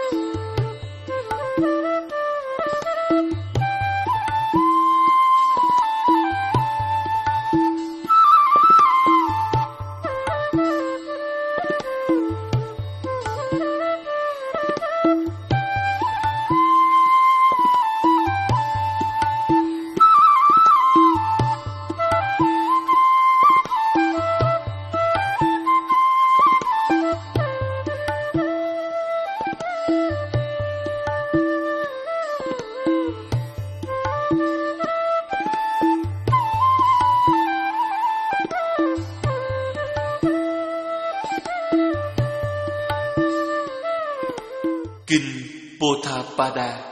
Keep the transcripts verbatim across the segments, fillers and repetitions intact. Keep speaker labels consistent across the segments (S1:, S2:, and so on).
S1: Kinh Potthapada.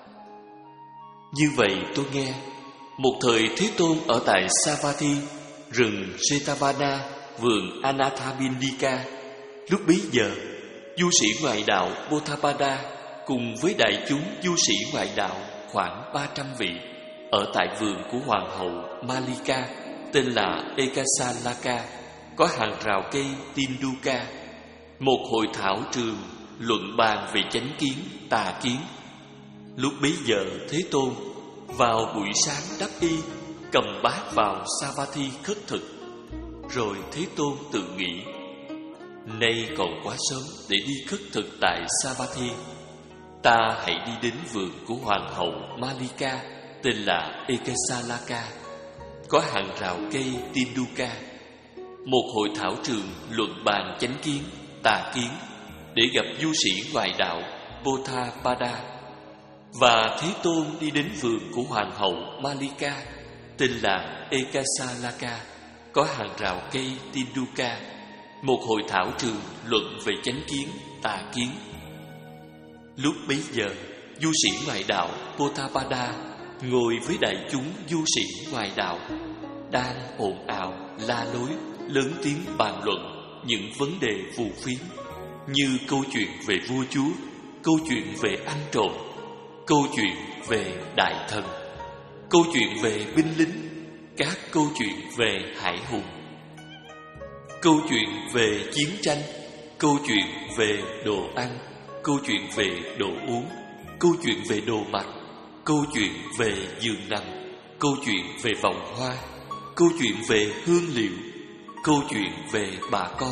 S1: Như vậy tôi nghe, một thời Thế Tôn ở tại Savatthi, rừng Jetavana, vườn Anathapindika. Lúc bấy giờ, du sĩ ngoại đạo Potthapada cùng với đại chúng du sĩ ngoại đạo khoảng ba trăm vị ở tại vườn của hoàng hậu Malika tên là Ekasalaka, có hàng rào cây Tinduka, một hội thảo trường luận bàn về chánh kiến, tà kiến. Lúc bấy giờ Thế Tôn vào buổi sáng đắp y, cầm bát vào Savatthi khất thực. Rồi Thế Tôn tự nghĩ, nay còn quá sớm để đi khất thực tại Savatthi. Ta hãy đi đến vườn của hoàng hậu Malika tên là Ekasalaka, có hàng rào cây Tinduka, một hội thảo trường luận bàn chánh kiến, tà kiến, để gặp du sĩ ngoại đạo Potthapada. Và Thế Tôn đi đến vườn của hoàng hậu Malika tên là Ekasalaka, có hàng rào cây Tinduka, một hội thảo trường luận về chánh kiến, tà kiến. Lúc bấy giờ, du sĩ ngoại đạo Potthapada ngồi với đại chúng du sĩ ngoại đạo, đang ồn ào, la lối, lớn tiếng bàn luận những vấn đề phù phiếm, như câu chuyện về vua chúa, câu chuyện về ăn trộm, câu chuyện về đại thần, câu chuyện về binh lính, các câu chuyện về hải hùng, câu chuyện về chiến tranh, câu chuyện về đồ ăn, câu chuyện về đồ uống, câu chuyện về đồ mặc, câu chuyện về giường nằm, câu chuyện về vòng hoa, câu chuyện về hương liệu, câu chuyện về bà con,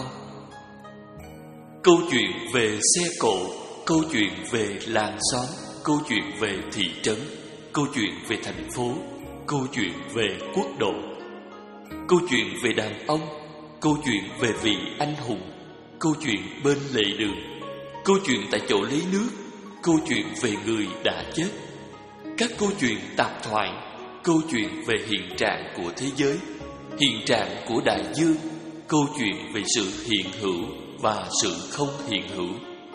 S1: câu chuyện về xe cộ, câu chuyện về làng xóm, câu chuyện về thị trấn, câu chuyện về thành phố, câu chuyện về quốc độ, câu chuyện về đàn ông, câu chuyện về vị anh hùng, câu chuyện bên lề đường, câu chuyện tại chỗ lấy nước, câu chuyện về người đã chết, các câu chuyện tạp thoại, câu chuyện về hiện trạng của thế giới, hiện trạng của đại dương, câu chuyện về sự hiện hữu và sự không hiện hữu.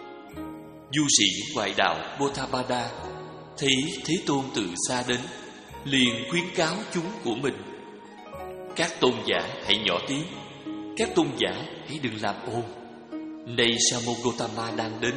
S1: Du sĩ ngoại đạo Potthapada thấy Thế Tôn từ xa đến, liền khuyến cáo chúng của mình: các tôn giả hãy nhỏ tiếng, các tôn giả hãy đừng làm ồn. Nay Sa môn Gotama đang đến.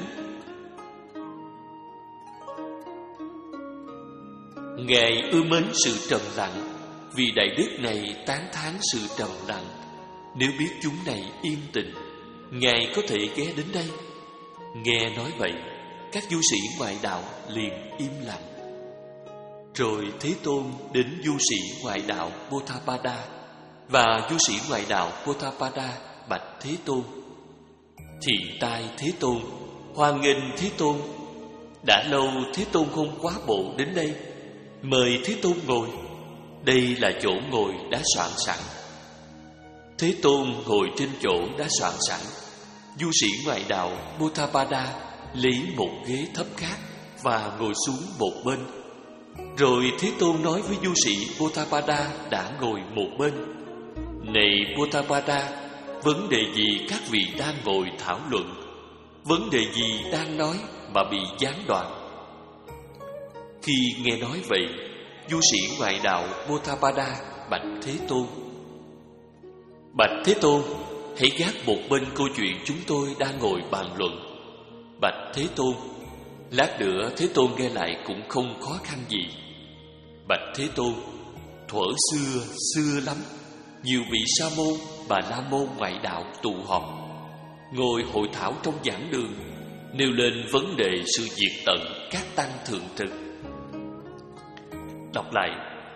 S1: Ngài ưa mến sự trầm lặng, vì đại đức này tán thán sự trầm lặng. Nếu biết chúng này yên tĩnh, Ngài có thể ghé đến đây. Nghe nói vậy, các du sĩ ngoại đạo liền im lặng. Rồi Thế Tôn đến du sĩ ngoại đạo Potthapada, và du sĩ ngoại đạo Potthapada bạch Thế Tôn: Thị tai Thế Tôn, hoan nghênh Thế Tôn. Đã lâu Thế Tôn không quá bộ đến đây, mời Thế Tôn ngồi. Đây là chỗ ngồi đã soạn sẵn. Thế Tôn ngồi trên chỗ đã soạn sẵn. Du sĩ ngoại đạo Potthapada lấy một ghế thấp khác và ngồi xuống một bên. Rồi Thế Tôn nói với du sĩ Potthapada đã ngồi một bên: Này Potthapada, vấn đề gì các vị đang ngồi thảo luận? Vấn đề gì đang nói mà bị gián đoạn? Khi nghe nói vậy, du sĩ ngoại đạo Potthapada bạch Thế Tôn: Bạch Thế Tôn, hãy gác một bên câu chuyện chúng tôi đang ngồi bàn luận. Bạch Thế Tôn, lát nữa Thế Tôn nghe lại cũng không khó khăn gì. Bạch Thế Tôn, thuở xưa, xưa lắm, nhiều vị sa môn, bà la môn ngoại đạo tụ họp, ngồi hội thảo trong giảng đường. nêu lên vấn đề sự diệt tận các tăng thượng trực. Đọc lại: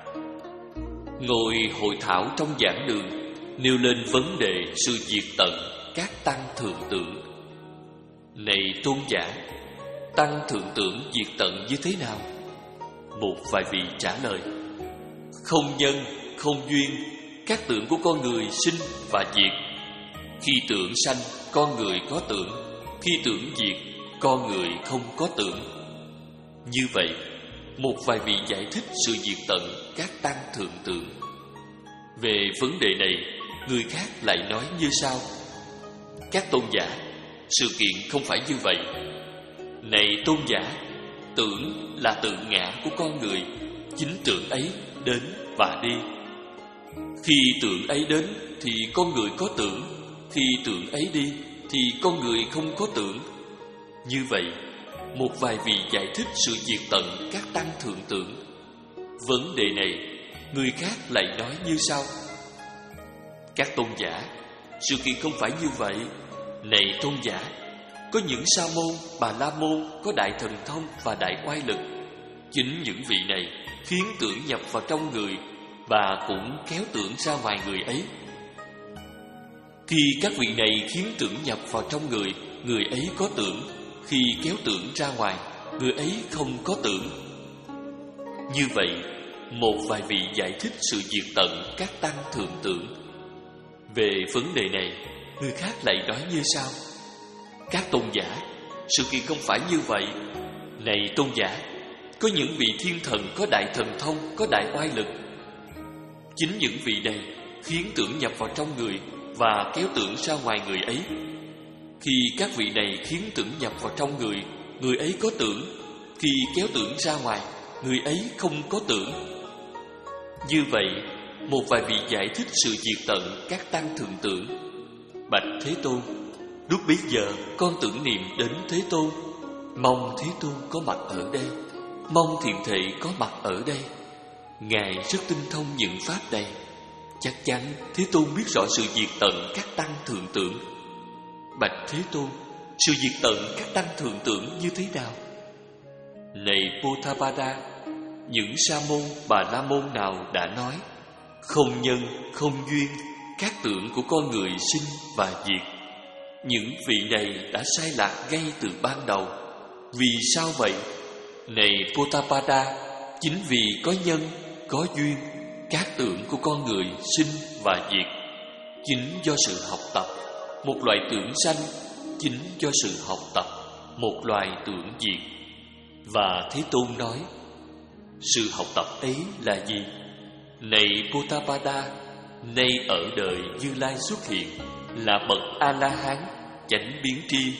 S1: ngồi hội thảo trong giảng đường, nêu lên vấn đề sự diệt tận các tăng thượng tưởng. Này tôn giả, tăng thượng tưởng diệt tận như thế nào? Một vài vị trả lời: không nhân, không duyên, các tưởng của con người sinh và diệt. Khi tưởng sanh, con người có tưởng; khi tưởng diệt, con người không có tưởng. Như vậy, một vài vị giải thích sự diệt tận các tăng thượng tưởng. Về vấn đề này, người khác lại nói như sau: các tôn giả, sự kiện không phải như vậy. Này tôn giả, tưởng là tự ngã của con người, chính tưởng ấy đến và đi. Khi tưởng ấy đến thì con người có tưởng, khi tưởng ấy đi thì con người không có tưởng. Như vậy, một vài vị giải thích sự diệt tận các tăng thượng tưởng. Vấn đề này, người khác lại nói như sau: các tôn giả, sự kiện không phải như vậy. Này tôn giả, có những sa môn, bà la môn có đại thần thông và đại oai lực. Chính những vị này khiến tưởng nhập vào trong người và cũng kéo tưởng ra ngoài người ấy. Khi các vị này khiến tưởng nhập vào trong người, người ấy có tưởng; khi kéo tưởng ra ngoài, người ấy không có tưởng. Như vậy, một vài vị giải thích sự diệt tận các tăng thượng tưởng. Về vấn đề này, người khác lại nói như sau: các tôn giả, sự kiện không phải như vậy. Này tôn giả, có những vị thiên thần có đại thần thông, có đại oai lực. Chính những vị này khiến tưởng nhập vào trong người và kéo tưởng ra ngoài người ấy. Khi các vị này khiến tưởng nhập vào trong người, người ấy có tưởng; khi kéo tưởng ra ngoài, người ấy không có tưởng. Như vậy, một vài vị giải thích sự diệt tận các tăng thượng tưởng. Bạch Thế Tôn, lúc bấy giờ con tưởng niệm đến Thế Tôn, mong Thế Tôn có mặt ở đây, mong thiện thể có mặt ở đây. Ngài rất tinh thông những pháp này. Chắc chắn Thế Tôn biết rõ sự diệt tận các tăng thượng tưởng. Bạch Thế Tôn, sự diệt tận các tăng thượng tưởng như thế nào? Này Pothappada, những sa môn, bà la môn nào đã nói: không nhân, không duyên, các tưởng của con người sinh và diệt. Những vị này đã sai lạc ngay từ ban đầu. Vì sao vậy? Này Pothappada, chính vì có nhân, có duyên, các tưởng của con người sinh và diệt. Chính do sự học tập, một loại tưởng sanh; chính do sự học tập, một loài tưởng diệt. Và Thế Tôn nói: sự học tập ấy là gì? Này Pothappada, nay ở đời Như Lai xuất hiện là bậc A-la-hán, chánh biến tri.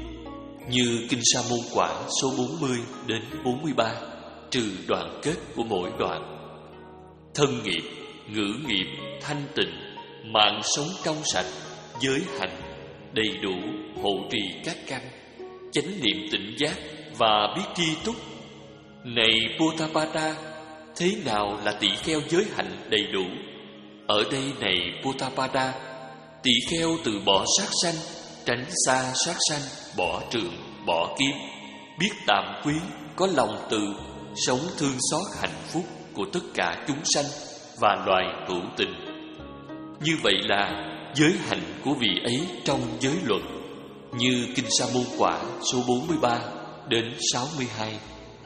S1: Như Kinh Sa Môn Quả số bốn mươi đến bốn mươi ba, trừ đoạn kết của mỗi đoạn. Thân nghiệp, ngữ nghiệp, thanh tịnh, mạng sống trong sạch, giới hạnh, đầy đủ, hộ trì các căn, chánh niệm tỉnh giác và biết tri túc. Này Pothappada, thế nào là tỷ kheo giới hạnh đầy đủ? Ở đây này Pothappada, tỷ kheo từ bỏ sát sanh, tránh xa sát sanh, bỏ trường, bỏ kiếm, biết tạm quý, có lòng từ, sống thương xót hạnh phúc của tất cả chúng sanh và loài hữu tình. Như vậy là giới hạnh của vị ấy trong giới luật. Như Kinh Sa Môn Quả số bốn mươi ba đến sáu mươi hai.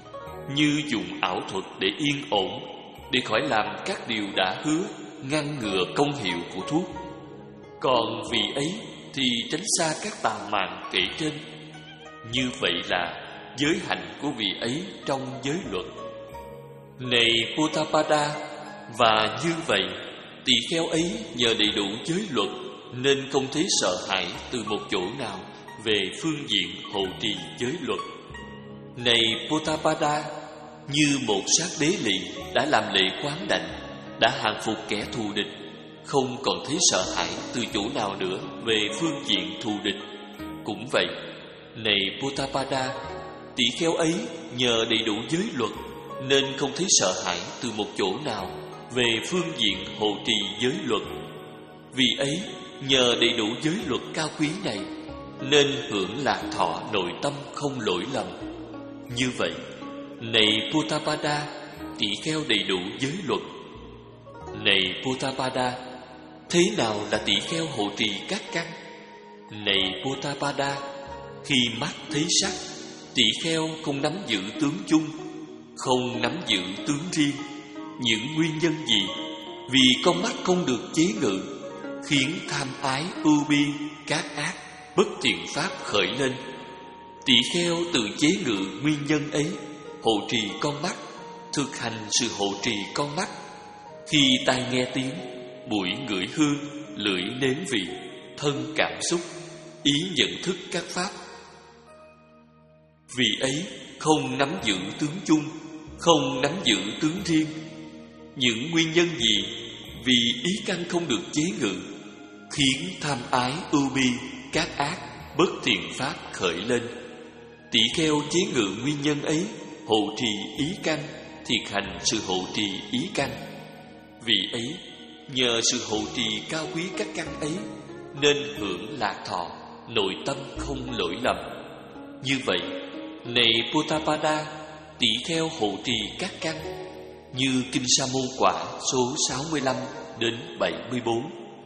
S1: Như dùng ảo thuật để yên ổn, để khỏi làm các điều đã hứa, ngăn ngừa công hiệu của thuốc. Còn vị ấy thì tránh xa các tà mạn kể trên. Như vậy là giới hạnh của vị ấy trong giới luật. Này Pothappada, và như vậy tỳ kheo ấy nhờ đầy đủ giới luật nên không thấy sợ hãi từ một chỗ nào về phương diện hộ trì giới luật. Này Pothappada, như một sát đế lỵ đã làm lễ quán đảnh, đã hàng phục kẻ thù địch, không còn thấy sợ hãi từ chỗ nào nữa về phương diện thù địch. Cũng vậy, này Pothappada, tỷ kheo ấy nhờ đầy đủ giới luật nên không thấy sợ hãi từ một chỗ nào về phương diện hộ trì giới luật. Vì ấy, nhờ đầy đủ giới luật cao quý này nên hưởng lạc thọ nội tâm không lỗi lầm. Như vậy, này Potapada, tỷ kheo đầy đủ giới luật. Này Potapada, thế nào là tỷ kheo hộ trì các căn? Này Potapada, khi mắt thấy sắc, tỷ kheo không nắm giữ tướng chung, không nắm giữ tướng riêng. Những nguyên nhân gì? Vì con mắt không được chế ngự, khiến tham ái, ưu bi, các ác, bất thiện pháp khởi lên. Tỷ kheo tự chế ngự nguyên nhân ấy, hộ trì con mắt, thực hành sự hộ trì con mắt. Khi tai nghe tiếng, mũi ngửi hương, lưỡi nếm vị, thân cảm xúc, ý nhận thức các pháp. Vì ấy không nắm giữ tướng chung, không nắm giữ tướng riêng. Những nguyên nhân gì? Vì ý căn không được chế ngự, khiến tham ái, ưu bi, các ác, bất thiện pháp khởi lên. Tỷ kheo chế ngự nguyên nhân ấy, hộ trì ý căn, thiệt hành sự hộ trì ý căn. Vì ấy, nhờ sự hộ trì cao quý các căn ấy, nên hưởng lạc thọ, nội tâm không lỗi lầm. Như vậy, này Potapada, tỷ kheo hộ trì các căn, như Kinh Sa Môn Quả số sáu mươi lăm đến bảy mươi bốn.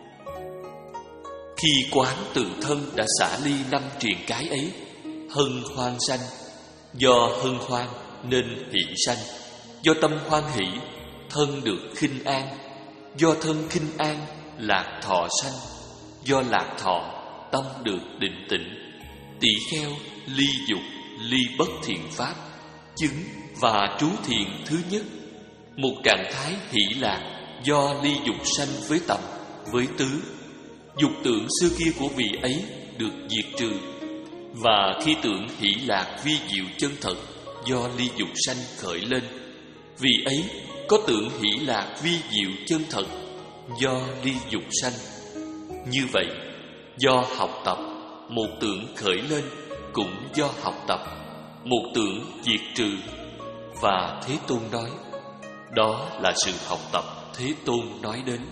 S1: Khi quán tự thân đã xả ly năm triền cái ấy, hân hoan sanh. Do hân hoan nên hỷ sanh. Do tâm hoan hỷ, thân được khinh an. Do thân khinh an, lạc thọ sanh. Do lạc thọ, tâm được định tĩnh. Tỷ kheo ly dục, ly bất thiện pháp, chứng và trú thiền thứ nhất. Một trạng thái hỷ lạc do ly dục sanh với tầm, với tứ. Dục tưởng xưa kia của vị ấy được diệt trừ. Và khi tưởng hỷ lạc vi diệu chân thật do ly dục sanh khởi lên, vì ấy có tưởng hỷ lạc vi diệu chân thật do ly dục sanh. Như vậy, do học tập, một tưởng khởi lên cũng do học tập, một tưởng diệt trừ. Và Thế Tôn nói, đó là sự học tập Thế Tôn nói đến.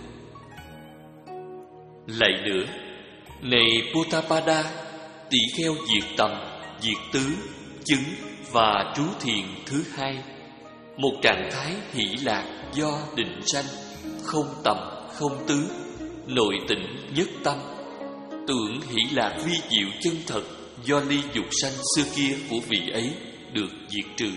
S1: Lại nữa, này Potapada, tỷ kheo diệt tầm, diệt tứ, chứng và trú thiền thứ hai. Một trạng thái hỷ lạc do định sanh, không tầm, không tứ, nội tịnh nhất tâm. Tưởng hỷ lạc vi diệu chân thật do ly dục sanh xưa kia của vị ấy được diệt trừ.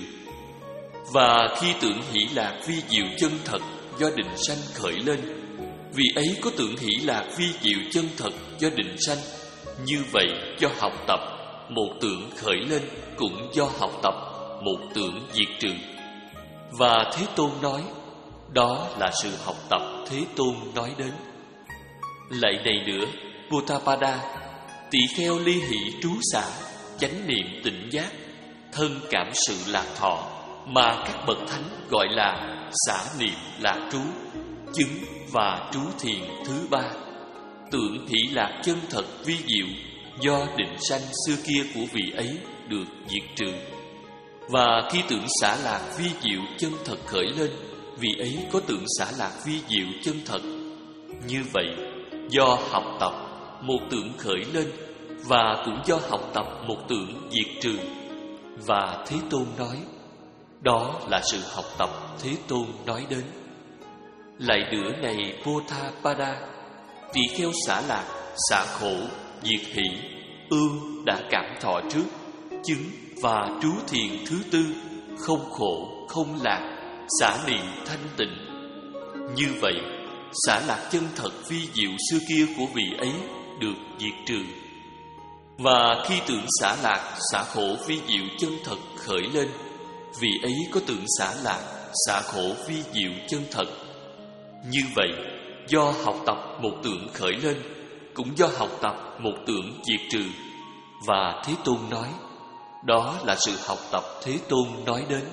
S1: Và khi tưởng hỷ lạc vi diệu chân thật do định sanh khởi lên, vì ấy có tưởng hỷ lạc vi diệu chân thật do định sanh. Như vậy, do học tập, một tưởng khởi lên cũng do học tập, một tưởng diệt trừ. Và Thế Tôn nói, đó là sự học tập Thế Tôn nói đến. Lại này nữa, Potapada, tỷ kheo ly hỷ trú xả, chánh niệm tỉnh giác, thân cảm sự lạc thọ, mà các bậc thánh gọi là xả niệm lạc trú, chứng và trú thiền thứ ba. Tưởng hỷ lạc chân thật vi diệu do định sanh xưa kia của vị ấy được diệt trừ. Và khi tưởng xả lạc vi diệu chân thật khởi lên, vị ấy có tưởng xả lạc vi diệu chân thật. Như vậy, do học tập, một tưởng khởi lên, và cũng do học tập một tưởng diệt trừ. Và Thế Tôn nói, đó là sự học tập Thế Tôn nói đến. Lại nữa này Potapada, tỷ kheo xả lạc, xả khổ, diệt hỷ, ưu đã cảm thọ trước, chứng và trú thiền thứ tư, không khổ, không lạc, xả niệm thanh tịnh. Như vậy, xả lạc chân thật vi diệu xưa kia của vị ấy được diệt trừ. Và khi tưởng xả lạc, xả khổ vi diệu chân thật khởi lên, vì ấy có tưởng xả lạc, xả khổ vi diệu chân thật. Như vậy, do học tập một tưởng khởi lên, cũng do học tập một tưởng diệt trừ. Và Thế Tôn nói, đó là sự học tập Thế Tôn nói đến.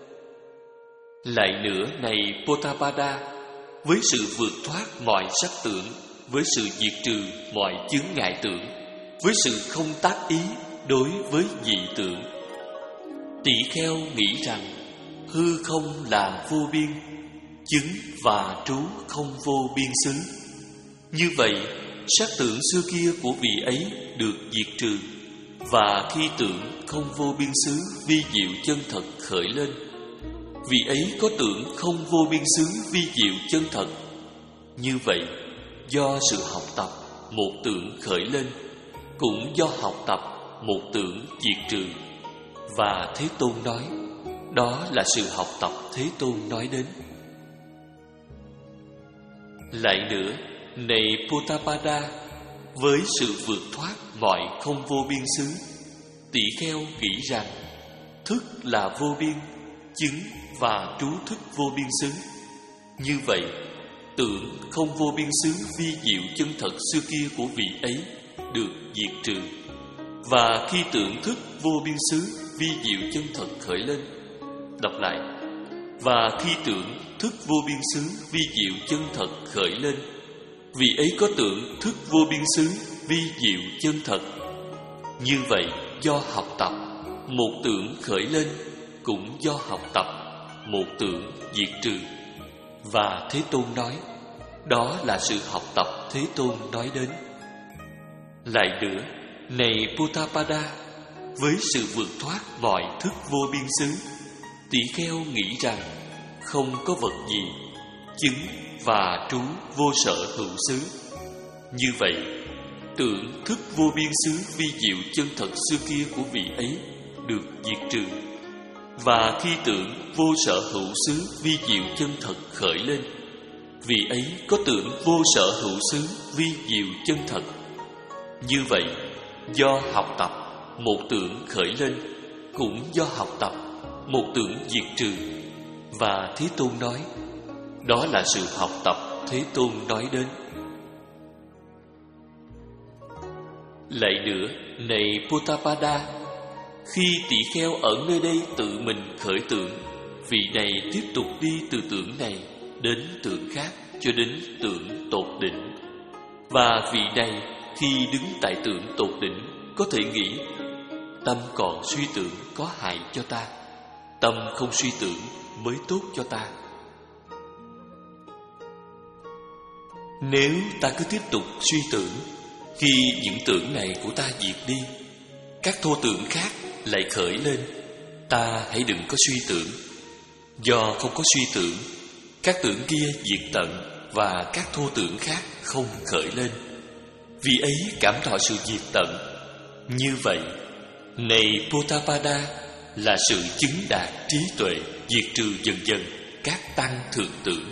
S1: Lại nữa này Potapada, với sự vượt thoát mọi sắc tưởng, với sự diệt trừ mọi chướng ngại tưởng, với sự không tác ý đối với dị tưởng, tỷ kheo nghĩ rằng hư không là vô biên, chứng và trú không vô biên xứ. Như vậy, sắc tưởng xưa kia của vị ấy được diệt trừ. Và khi tưởng không vô biên xứ vi diệu chân thật khởi lên, vị ấy có tưởng không vô biên xứ vi diệu chân thật. Như vậy, do sự học tập một tưởng khởi lên, cũng do học tập một tưởng diệt trừ. Và Thế Tôn nói, đó là sự học tập Thế Tôn nói đến. Lại nữa, này Potapada, với sự vượt thoát mọi không vô biên xứ, tỷ kheo nghĩ rằng thức là vô biên, chứng và trú thức vô biên xứ. Như vậy, tưởng không vô biên xứ vi diệu chân thật xưa kia của vị ấy được diệt trừ. Và khi tưởng thức vô biên xứ vi diệu chân thật khởi lên, đọc lại, và khi tưởng thức vô biên xứ vi diệu chân thật khởi lên, vị ấy có tưởng thức vô biên xứ vi diệu chân thật. Như vậy, do học tập một tưởng khởi lên, cũng do học tập một tưởng diệt trừ. Và Thế Tôn nói, đó là sự học tập Thế Tôn nói đến. Lại nữa, này Potapada, với sự vượt thoát mọi thức vô biên xứ, tỷ kheo nghĩ rằng không có vật gì chứng và trú vô sở hữu xứ. Như vậy, tưởng thức vô biên xứ vi diệu chân thật xưa kia của vị ấy được diệt trừ. Và khi tưởng vô sở hữu xứ vi diệu chân thật khởi lên, vị ấy có tưởng vô sở hữu xứ vi diệu chân thật. Như vậy, do học tập một tưởng khởi lên, cũng do học tập một tưởng diệt trừ. Và Thế Tôn nói, đó là sự học tập Thế Tôn nói đến. Lại nữa, này Potapada, khi tỷ kheo ở nơi đây tự mình khởi tưởng, vị này tiếp tục đi từ tưởng này đến tưởng khác cho đến tưởng tột đỉnh. Và vị này khi đứng tại tưởng tột đỉnh có thể nghĩ, tâm còn suy tưởng có hại cho ta, tâm không suy tưởng mới tốt cho ta. Nếu ta cứ tiếp tục suy tưởng, khi những tưởng này của ta diệt đi, các thô tưởng khác lại khởi lên, ta hãy đừng có suy tưởng. Do không có suy tưởng, các tưởng kia diệt tận và các thô tưởng khác không khởi lên. Vì ấy cảm thọ sự diệt tận. Như vậy, này Potapada, là sự chứng đạt trí tuệ diệt trừ dần dần các tăng thượng tưởng.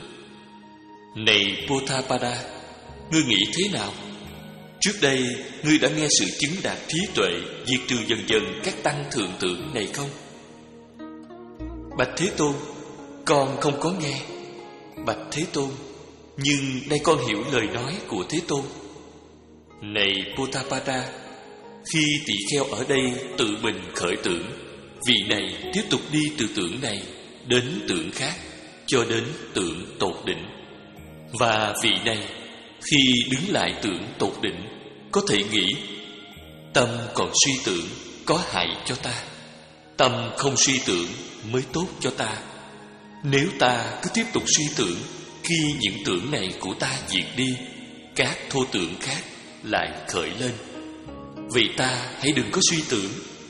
S1: Này Potapada, ngươi nghĩ thế nào? Trước đây, ngươi đã nghe sự chứng đạt trí tuệ diệt trừ dần dần các tăng thượng tưởng này không? Bạch Thế Tôn, con không có nghe. Bạch Thế Tôn, nhưng nay con hiểu lời nói của Thế Tôn. Này Potapada, khi tỷ kheo ở đây tự mình khởi tưởng, vị này tiếp tục đi từ tưởng này đến tưởng khác cho đến tưởng tột đỉnh. Và vị này khi đứng lại tưởng tột đỉnh có thể nghĩ, tâm còn suy tưởng có hại cho ta, tâm không suy tưởng mới tốt cho ta. Nếu ta cứ tiếp tục suy tưởng, khi những tưởng này của ta diệt đi, các thô tưởng khác lại khởi lên. Vì ta hãy đừng có suy tưởng.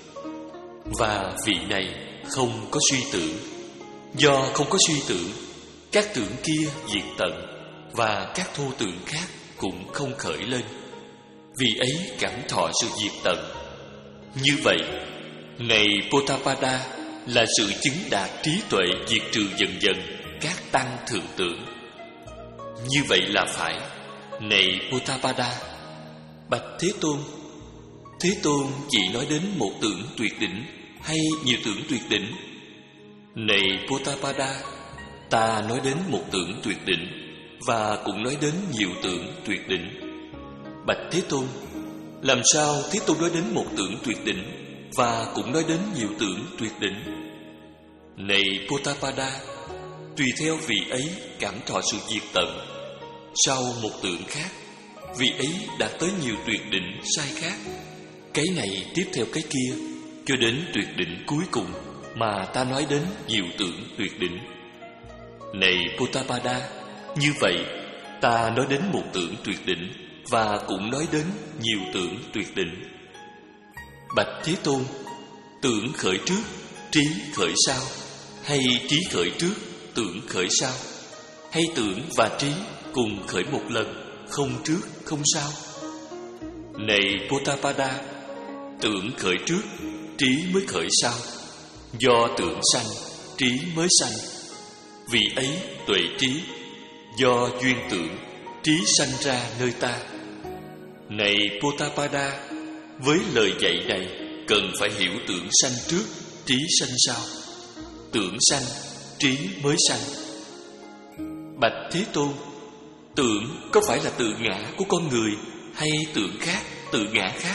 S1: Và vị này không có suy tưởng. Do không có suy tưởng, các tưởng kia diệt tận và các thô tưởng khác cũng không khởi lên. Vì ấy cảm thọ sự diệt tận. Như vậy, này Potapada, là sự chứng đạt trí tuệ diệt trừ dần dần các tăng thượng tưởng. Như vậy là phải. Này Potapada, bạch Thế Tôn, Thế Tôn chỉ nói đến một tưởng tuyệt đỉnh hay nhiều tưởng tuyệt đỉnh? Này Potapada, ta nói đến một tưởng tuyệt đỉnh và cũng nói đến nhiều tưởng tuyệt đỉnh. Bạch Thế Tôn, làm sao Thế Tôn nói đến một tưởng tuyệt đỉnh và cũng nói đến nhiều tưởng tuyệt đỉnh? Này Potapada, tùy theo vị ấy cảm thọ sự diệt tận. Sau một tưởng khác, vị ấy đạt tới nhiều tuyệt đỉnh sai khác. Cái này tiếp theo cái kia, cho đến tuyệt đỉnh cuối cùng mà ta nói đến nhiều tưởng tuyệt đỉnh. Này Potapada, như vậy ta nói đến một tưởng tuyệt đỉnh và cũng nói đến nhiều tưởng tuyệt đỉnh. Bạch Thế Tôn, tưởng khởi trước, trí khởi sau, hay trí khởi trước, tưởng khởi sau, hay tưởng và trí cùng khởi một lần, không trước không sau? Này Potapada, tưởng khởi trước, trí mới khởi sau. Do tưởng sanh, trí mới sanh. Vì ấy tuệ trí, do duyên tưởng, trí sanh ra nơi ta. Này Potapada, với lời dạy này cần phải hiểu tưởng sanh trước, trí sanh sau. Tưởng sanh, trí mới sanh. Bạch Thế Tôn, tưởng có phải là tự ngã của con người hay tưởng khác, tự ngã khác?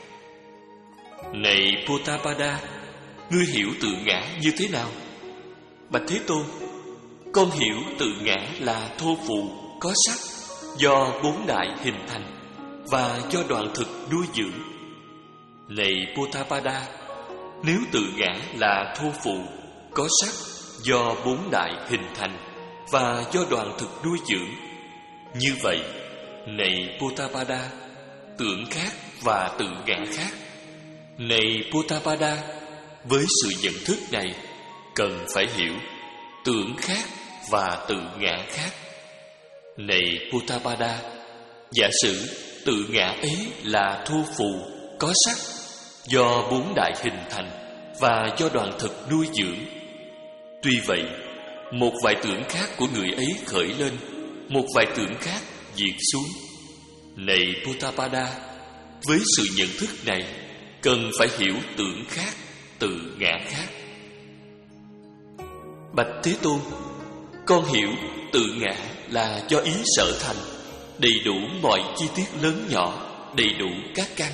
S1: Này Potapada, ngươi hiểu tự ngã như thế nào? Bạch Thế Tôn, con hiểu tự ngã là thô phụ, có sắc, do bốn đại hình thành và do đoạn thực nuôi dưỡng. Này Potapada, nếu tự ngã là thô phụ, có sắc, do bốn đại hình thành và do đoạn thực nuôi dưỡng, như vậy, này Potapada, tưởng khác và tự ngã khác. Này Potapada, với sự nhận thức này cần phải hiểu tưởng khác và tự ngã khác. Này Potapada, giả sử tự ngã ấy là thô phù, có sắc, do bốn đại hình thành và do đoạn thực nuôi dưỡng. Tuy vậy, một vài tưởng khác của người ấy khởi lên, một vài tưởng khác diệt xuống. Này Potapada, với sự nhận thức này cần phải hiểu tưởng khác, tự ngã khác. Bạch Thế Tôn, con hiểu tự ngã là do ý sở thành, đầy đủ mọi chi tiết lớn nhỏ, đầy đủ các căn.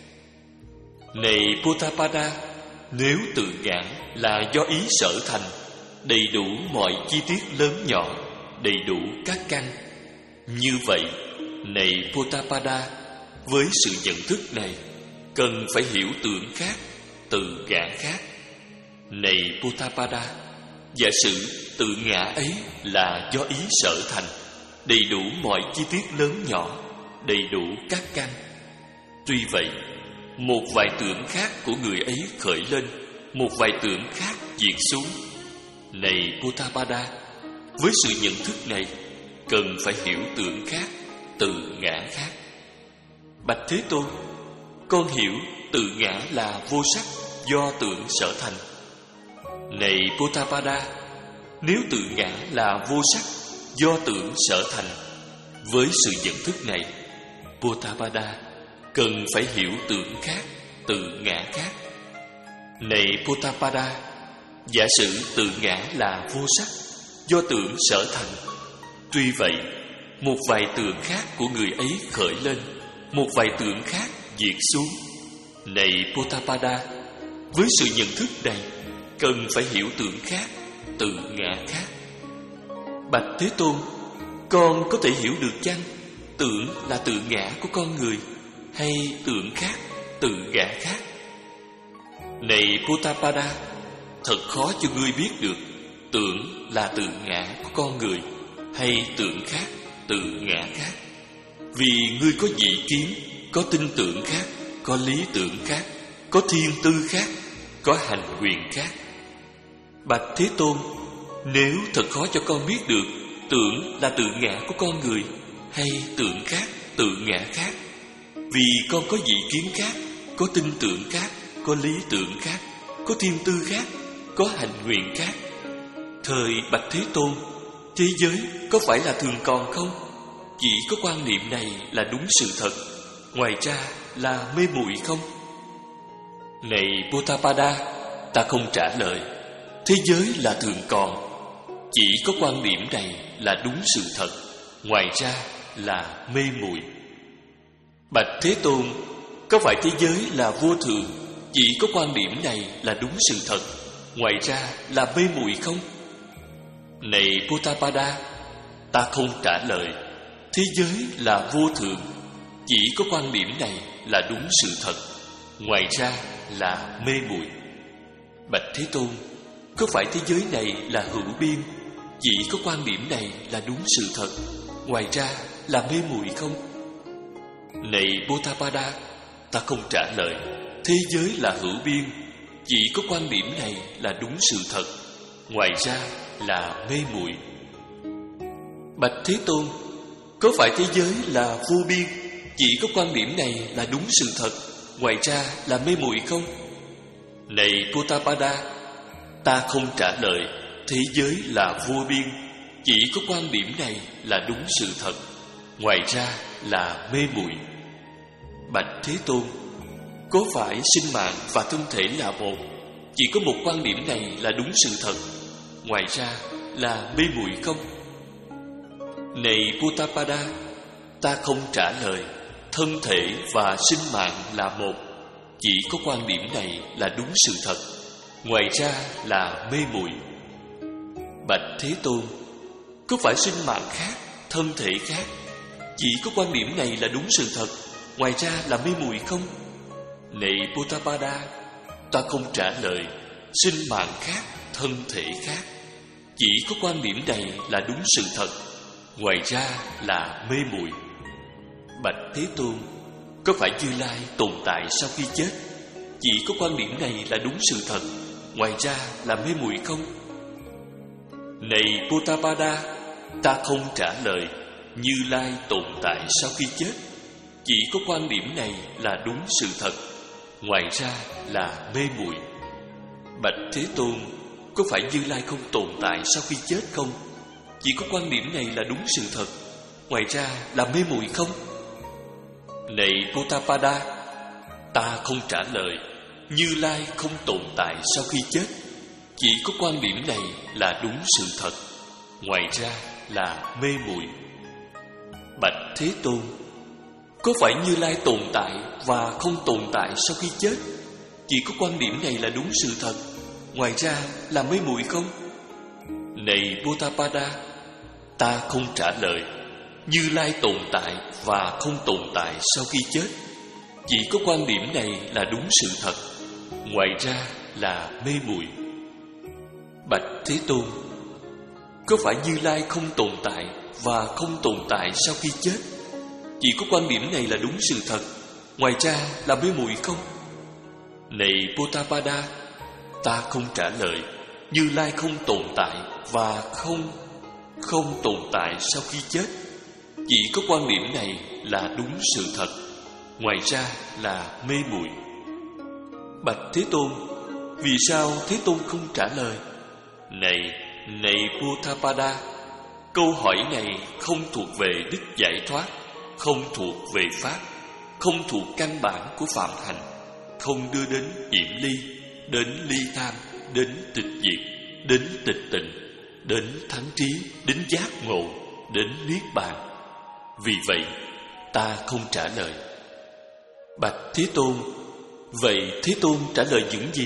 S1: Này Potapada, nếu tự ngã là do ý sở thành, đầy đủ mọi chi tiết lớn nhỏ, đầy đủ các căn, như vậy, này Potapada, với sự nhận thức này cần phải hiểu tưởng khác, tự ngã khác. Này Potapada, giả sử tự ngã ấy là do ý sở thành, đầy đủ mọi chi tiết lớn nhỏ, đầy đủ các căn. Tuy vậy, một vài tưởng khác của người ấy khởi lên, một vài tưởng khác diệt xuống. Này Potapada, với sự nhận thức này cần phải hiểu tưởng khác, tự ngã khác. Bạch Thế Tôn, con hiểu tự ngã là vô sắc, do tưởng sở thành. Này Potapada, nếu tự ngã là vô sắc, do tưởng sở thành, với sự nhận thức này, Potapada cần phải hiểu tưởng khác, tự ngã khác. Này Potapada, giả sử tự ngã là vô sắc, do tưởng sở thành. Tuy vậy, một vài tưởng khác của người ấy khởi lên, một vài tưởng khác diệt xuống. Này Potapada, với sự nhận thức này cần phải hiểu tưởng khác, tự ngã khác. Bạch Thế Tôn, con có thể hiểu được chăng tưởng là tự ngã của con người hay tưởng khác, tự ngã khác? Này Potapada, thật khó cho ngươi biết được tưởng là tự ngã của con người hay tưởng khác, tự ngã khác. Vì ngươi có dị kiến, có tin tưởng khác, có lý tưởng khác, có thiên tư khác, có hành quyền khác. Bạch Thế Tôn, nếu thật khó cho con biết được tưởng là tự ngã của con người hay tưởng khác, tự ngã khác, vì con có dị kiến khác, có tin tưởng khác, có lý tưởng khác, có thiên tư khác, có hành nguyện khác. Thời Bạch Thế Tôn, thế giới có phải là thường còn không? Chỉ có quan niệm này là đúng sự thật, ngoài ra là mê muội không? Này Potapada, ta không trả lời. Thế giới là thường còn, chỉ có quan điểm này là đúng sự thật, ngoài ra là mê muội. Bạch Thế Tôn, có phải thế giới là vô thường, chỉ có quan điểm này là đúng sự thật, ngoài ra là mê muội không? Này Potapada, ta không trả lời. Thế giới là vô thường, chỉ có quan điểm này là đúng sự thật, ngoài ra là mê muội. Bạch Thế Tôn, có phải thế giới này là hữu biên, chỉ có quan điểm này là đúng sự thật, ngoài ra là mê muội không? Này Potapada, ta không trả lời. Thế giới là hữu biên, chỉ có quan điểm này là đúng sự thật, ngoài ra là mê muội. Bạch Thế Tôn, có phải thế giới là vô biên, chỉ có quan điểm này là đúng sự thật, ngoài ra là mê muội không? Này Potapada, ta không trả lời. Thế giới là vô biên, chỉ có quan điểm này là đúng sự thật, ngoài ra là mê muội. Bạch Thế Tôn, có phải sinh mạng và thân thể là một, chỉ có một quan điểm này là đúng sự thật, ngoài ra là mê muội không? Này Potapada, ta không trả lời. Thân thể và sinh mạng là một, chỉ có quan điểm này là đúng sự thật, ngoài ra là mê muội. Bạch Thế Tôn, có phải sinh mạng khác, thân thể khác, chỉ có quan điểm này là đúng sự thật, ngoài ra là mê muội không? Này Potapada, ta không trả lời. Sinh mạng khác, thân thể khác, chỉ có quan điểm này là đúng sự thật, ngoài ra là mê muội. Bạch Thế Tôn, có phải Như Lai tồn tại sau khi chết, chỉ có quan điểm này là đúng sự thật, ngoài ra là mê muội không? Này Potapada, ta không trả lời. Như Lai tồn tại sau khi chết, chỉ có quan điểm này là đúng sự thật, ngoài ra là mê muội. Bạch Thế Tôn, có phải Như Lai không tồn tại sau khi chết không, chỉ có quan điểm này là đúng sự thật, ngoài ra là mê muội không? Này Potapada, ta không trả lời. Như Lai không tồn tại sau khi chết, chỉ có quan điểm này là đúng sự thật, ngoài ra là mê muội. Bạch Thế Tôn, có phải Như Lai tồn tại và không tồn tại sau khi chết, chỉ có quan điểm này là đúng sự thật, ngoài ra là mê muội không? Này Potapada, ta không trả lời. Như Lai tồn tại và không tồn tại sau khi chết, chỉ có quan điểm này là đúng sự thật, ngoài ra là mê muội. Bạch Thế Tôn, có phải Như Lai không tồn tại và không tồn tại sau khi chết, chỉ có quan điểm này là đúng sự thật, ngoài ra là mê muội không? Này Potapada, ta không trả lời. Như Lai không tồn tại và không không tồn tại sau khi chết, chỉ có quan điểm này là đúng sự thật, ngoài ra là mê muội. Bạch Thế Tôn, vì sao Thế Tôn không trả lời? Này, này Potapada, câu hỏi này không thuộc về đích giải thoát, không thuộc về pháp, không thuộc căn bản của phạm hạnh, không đưa đến yểm ly, đến ly tham, đến tịch diệt, đến tịch tịnh, đến thắng trí, đến giác ngộ, đến niết bàn. Vì vậy, ta không trả lời. Bạch Thế Tôn, vậy Thế Tôn trả lời những gì?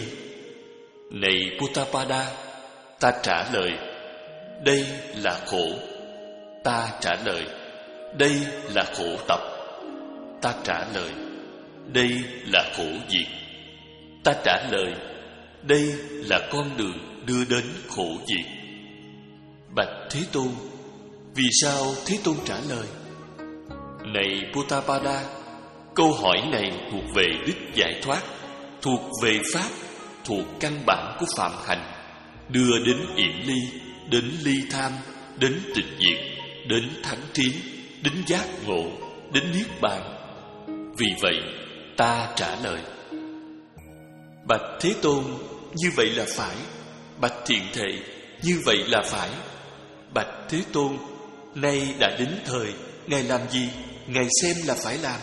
S1: Này Potapada, ta trả lời, đây là khổ. Ta trả lời, đây là khổ tập. Ta trả lời, đây là khổ diệt. Ta trả lời, đây là con đường đưa đến khổ diệt. Bạch Thế Tôn, vì sao Thế Tôn trả lời? Này Potapada, câu hỏi này thuộc về đích giải thoát, thuộc về pháp, thuộc căn bản của phạm hành, đưa đến yểm ly, đến ly tham, đến tịch diệt, đến thắng trí, đến giác ngộ, đến niết bàn. Vì vậy, ta trả lời. Bạch Thế Tôn, như vậy là phải. Bạch Thiện Thệ, như vậy là phải. Bạch Thế Tôn, nay đã đến thời, Ngài làm gì, Ngài xem là phải làm.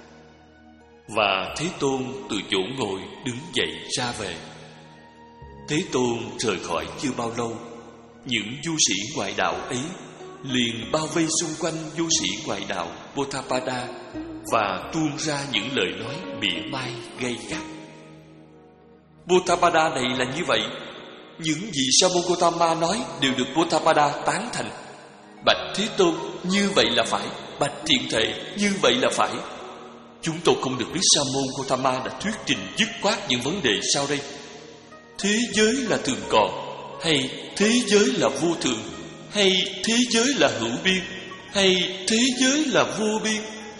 S1: Và Thế Tôn từ chỗ ngồi đứng dậy ra về. Thế Tôn rời khỏi chưa bao lâu, những du sĩ ngoại đạo ấy liền bao vây xung quanh du sĩ ngoại đạo Potapada và tuôn ra những lời nói mỉa mai gay gắt. Potapada này là như vậy, những gì Sa môn Gotama nói đều được Potapada tán thành. Bạch Thế Tôn, như vậy là phải. Bạch Thiện Thệ, như vậy là phải. Chúng tôi không được biết Sa môn Gotama đã thuyết trình dứt khoát những vấn đề sau đây. Thế giới là thường còn, hay thế giới là vô thường, hay thế giới là hữu biên, hay thế giới là vô biên,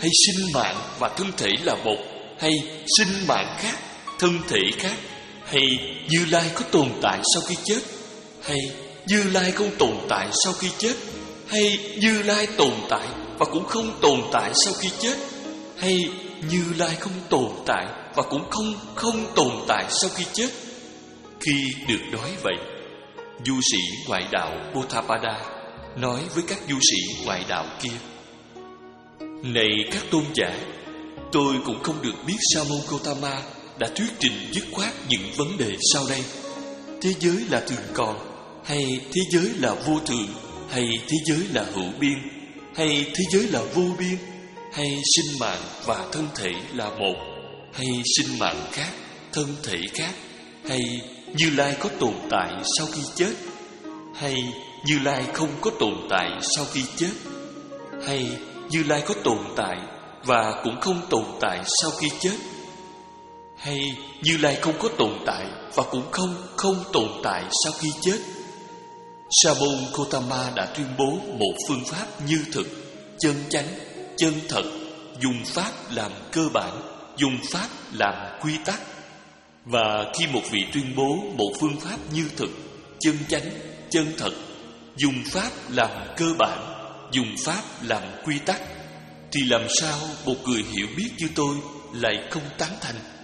S1: hay sinh mạng và thân thể là một, hay sinh mạng khác, thân thể khác, hay Như Lai có tồn tại sau khi chết, hay Như Lai không tồn tại sau khi chết, hay Như Lai tồn tại và cũng không tồn tại sau khi chết, hay Như Lai không tồn tại và cũng không không tồn tại sau khi chết. Khi được nói vậy, du sĩ ngoại đạo Potthapada nói với các du sĩ ngoại đạo kia: Này các tôn giả, tôi cũng không được biết Sa môn Gotama đã thuyết trình dứt khoát những vấn đề sau đây. Thế giới là thường còn, hay thế giới là vô thường, hay thế giới là hữu biên, hay thế giới là vô biên, hay sinh mạng và thân thể là một, hay sinh mạng khác, thân thể khác, hay Như Lai có tồn tại sau khi chết, hay Như Lai không có tồn tại sau khi chết, hay Như Lai có tồn tại và cũng không tồn tại sau khi chết, hay Như Lai không có tồn tại và cũng không không tồn tại sau khi chết. Sa môn Gotama đã tuyên bố một phương pháp như thực, chân chánh, chân thật, dùng pháp làm cơ bản, dùng pháp làm quy tắc. Và khi một vị tuyên bố một phương pháp như thực, chân chánh, chân thật, dùng pháp làm cơ bản, dùng pháp làm quy tắc, thì làm sao một người hiểu biết như tôi lại không tán thành?